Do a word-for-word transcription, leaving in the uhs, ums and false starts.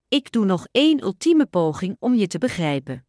Ik doe nog één ultieme poging om je te begrijpen.